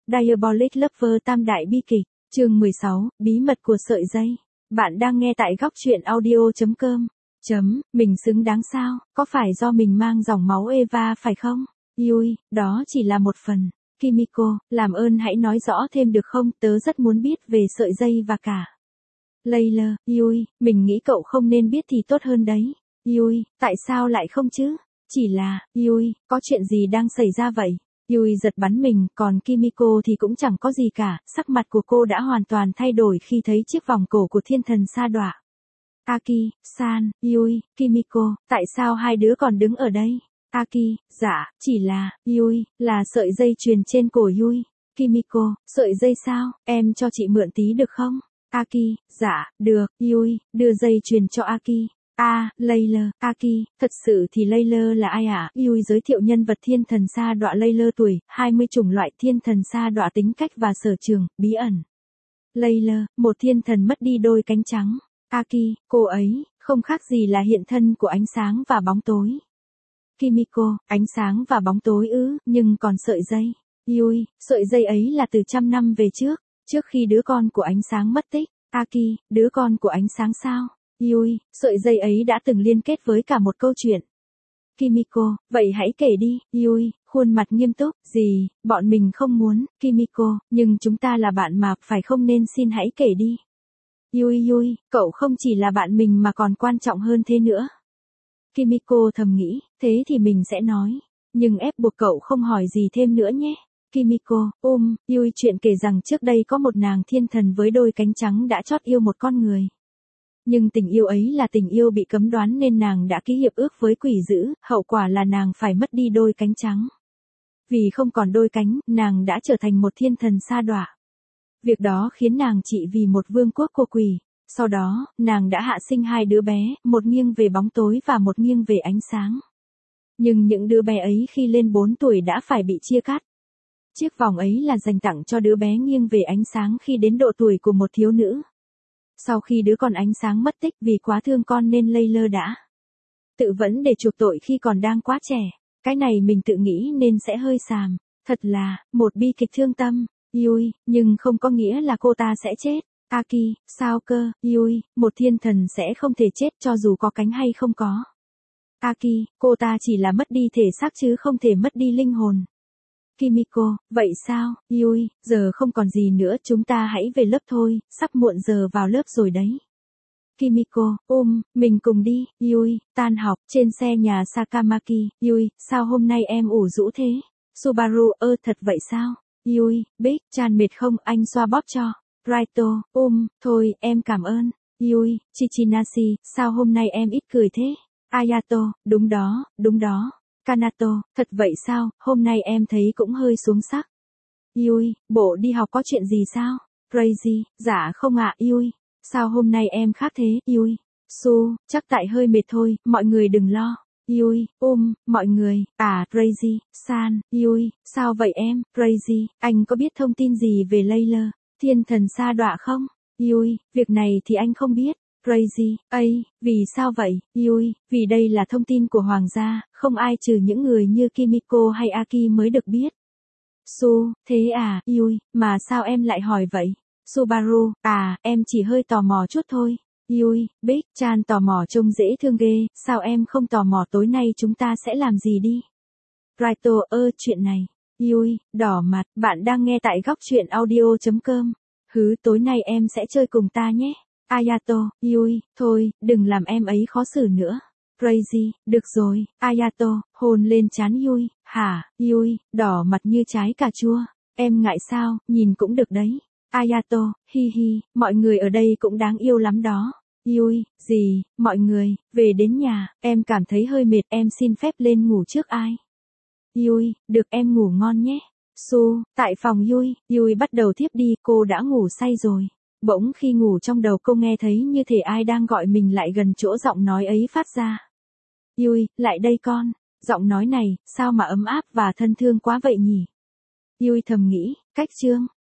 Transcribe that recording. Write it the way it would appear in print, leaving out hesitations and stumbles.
Diabolic Lover tam đại bi kịch, chương 16, bí mật của sợi dây. Bạn đang nghe tại góc truyện audio.com. Mình xứng đáng sao, có phải do mình mang dòng máu Eva phải không? Yui, đó chỉ là một phần. Kimiko, làm ơn hãy nói rõ thêm được không, tớ rất muốn biết về sợi dây và cả. Layla, Yui, mình nghĩ cậu không nên biết thì tốt hơn đấy. Yui, tại sao lại không chứ? Chỉ là, Yui, có chuyện gì đang xảy ra vậy? Yui giật bắn mình, còn Kimiko thì cũng chẳng có gì cả, sắc mặt của cô đã hoàn toàn thay đổi khi thấy chiếc vòng cổ của thiên thần sa đọa. Aki-san, Yui, Kimiko, tại sao hai đứa còn đứng ở đây? Aki, dạ, chỉ là, Yui, là sợi dây chuyền trên cổ Yui. Kimiko, sợi dây sao, em cho chị mượn tí được không? Aki, dạ, được, Yui, đưa dây chuyền cho Aki. Layla, Aki, thật sự thì Layla là ai ạ? Yui giới thiệu nhân vật thiên thần sa đọa Layla tuổi, 20 chủng loại thiên thần sa đọa tính cách và sở trường, bí ẩn. Layla, một thiên thần mất đi đôi cánh trắng. Aki, cô ấy, không khác gì là hiện thân của ánh sáng và bóng tối. Kimiko, ánh sáng và bóng tối ư, nhưng còn sợi dây. Yui, sợi dây ấy là từ trăm năm về trước khi đứa con của ánh sáng mất tích. Aki, đứa con của ánh sáng sao? Yui, sợi dây ấy đã từng liên kết với cả một câu chuyện. Kimiko, vậy hãy kể đi. Yui, khuôn mặt nghiêm túc, gì, bọn mình không muốn. Kimiko, nhưng chúng ta là bạn mà, phải không, nên xin hãy kể đi. Yui, cậu không chỉ là bạn mình mà còn quan trọng hơn thế nữa. Kimiko thầm nghĩ, thế thì mình sẽ nói, nhưng ép buộc cậu không hỏi gì thêm nữa nhé. Kimiko, Yui chuyện kể rằng trước đây có một nàng thiên thần với đôi cánh trắng đã chót yêu một con người. Nhưng tình yêu ấy là tình yêu bị cấm đoán nên nàng đã ký hiệp ước với quỷ dữ, hậu quả là nàng phải mất đi đôi cánh trắng. Vì không còn đôi cánh, nàng đã trở thành một thiên thần sa đọa. Việc đó khiến nàng trị vì một vương quốc của quỷ. Sau đó, nàng đã hạ sinh hai đứa bé, một nghiêng về bóng tối và một nghiêng về ánh sáng. Nhưng những đứa bé ấy khi lên 4 tuổi đã phải bị chia cắt. Chiếc vòng ấy là dành tặng cho đứa bé nghiêng về ánh sáng khi đến độ tuổi của một thiếu nữ. Sau khi đứa con ánh sáng mất tích vì quá thương con nên Layla đã tự vẫn để chuộc tội khi còn đang quá trẻ. Cái này mình tự nghĩ nên sẽ hơi xàm. Thật là, một bi kịch thương tâm. Yui, nhưng không có nghĩa là cô ta sẽ chết. Aki, sao cơ? Yui, một thiên thần sẽ không thể chết cho dù có cánh hay không có. Aki, cô ta chỉ là mất đi thể xác chứ không thể mất đi linh hồn. Kimiko, vậy sao? Yui, giờ không còn gì nữa, chúng ta hãy về lớp thôi, sắp muộn giờ vào lớp rồi đấy. Kimiko, mình cùng đi. Yui, tan học, trên xe nhà Sakamaki. Yui, sao hôm nay em ủ rũ thế? Subaru, thật vậy sao? Yui, Big Chan mệt không, anh xoa bóp cho. Raito, thôi, em cảm ơn. Yui, Chichinashi, sao hôm nay em ít cười thế? Ayato, đúng đó. Kanato, thật vậy sao, hôm nay em thấy cũng hơi xuống sắc. Yui, bộ đi học có chuyện gì sao? Crazy, dạ không ạ. Yui, sao hôm nay em khác thế? Yui, Su, chắc tại hơi mệt thôi, mọi người đừng lo. Yui, mọi người, Crazy, San, Yui, sao vậy em? Crazy, anh có biết thông tin gì về Layla, thiên thần sa đọa không? Yui, việc này thì anh không biết. Crazy, vì sao vậy? Yui, vì đây là thông tin của hoàng gia, không ai trừ những người như Kimiko hay Aki mới được biết. Su, thế à? Yui, mà sao em lại hỏi vậy? Subaru, em chỉ hơi tò mò chút thôi. Yui, Big Chan tò mò trông dễ thương ghê, sao em không tò mò tối nay chúng ta sẽ làm gì đi? Raito, chuyện này. Yui, đỏ mặt, bạn đang nghe tại góc truyện audio.com. Tối nay em sẽ chơi cùng ta nhé. Ayato, Yui, thôi, đừng làm em ấy khó xử nữa. Crazy, được rồi. Ayato, hôn lên trán Yui. Hả? Yui, đỏ mặt như trái cà chua. Em ngại sao, nhìn cũng được đấy. Ayato, hi, mọi người ở đây cũng đáng yêu lắm đó. Yui, gì, mọi người, về đến nhà, em cảm thấy hơi mệt, em xin phép lên ngủ trước ai. Yui, được, em ngủ ngon nhé. Su, tại phòng Yui bắt đầu thiếp đi, cô đã ngủ say rồi. Bỗng khi ngủ trong đầu cô nghe thấy như thể ai đang gọi mình lại gần chỗ giọng nói ấy phát ra. Yui, lại đây con. Giọng nói này, sao mà ấm áp và thân thương quá vậy nhỉ? Yui thầm nghĩ, cách chương.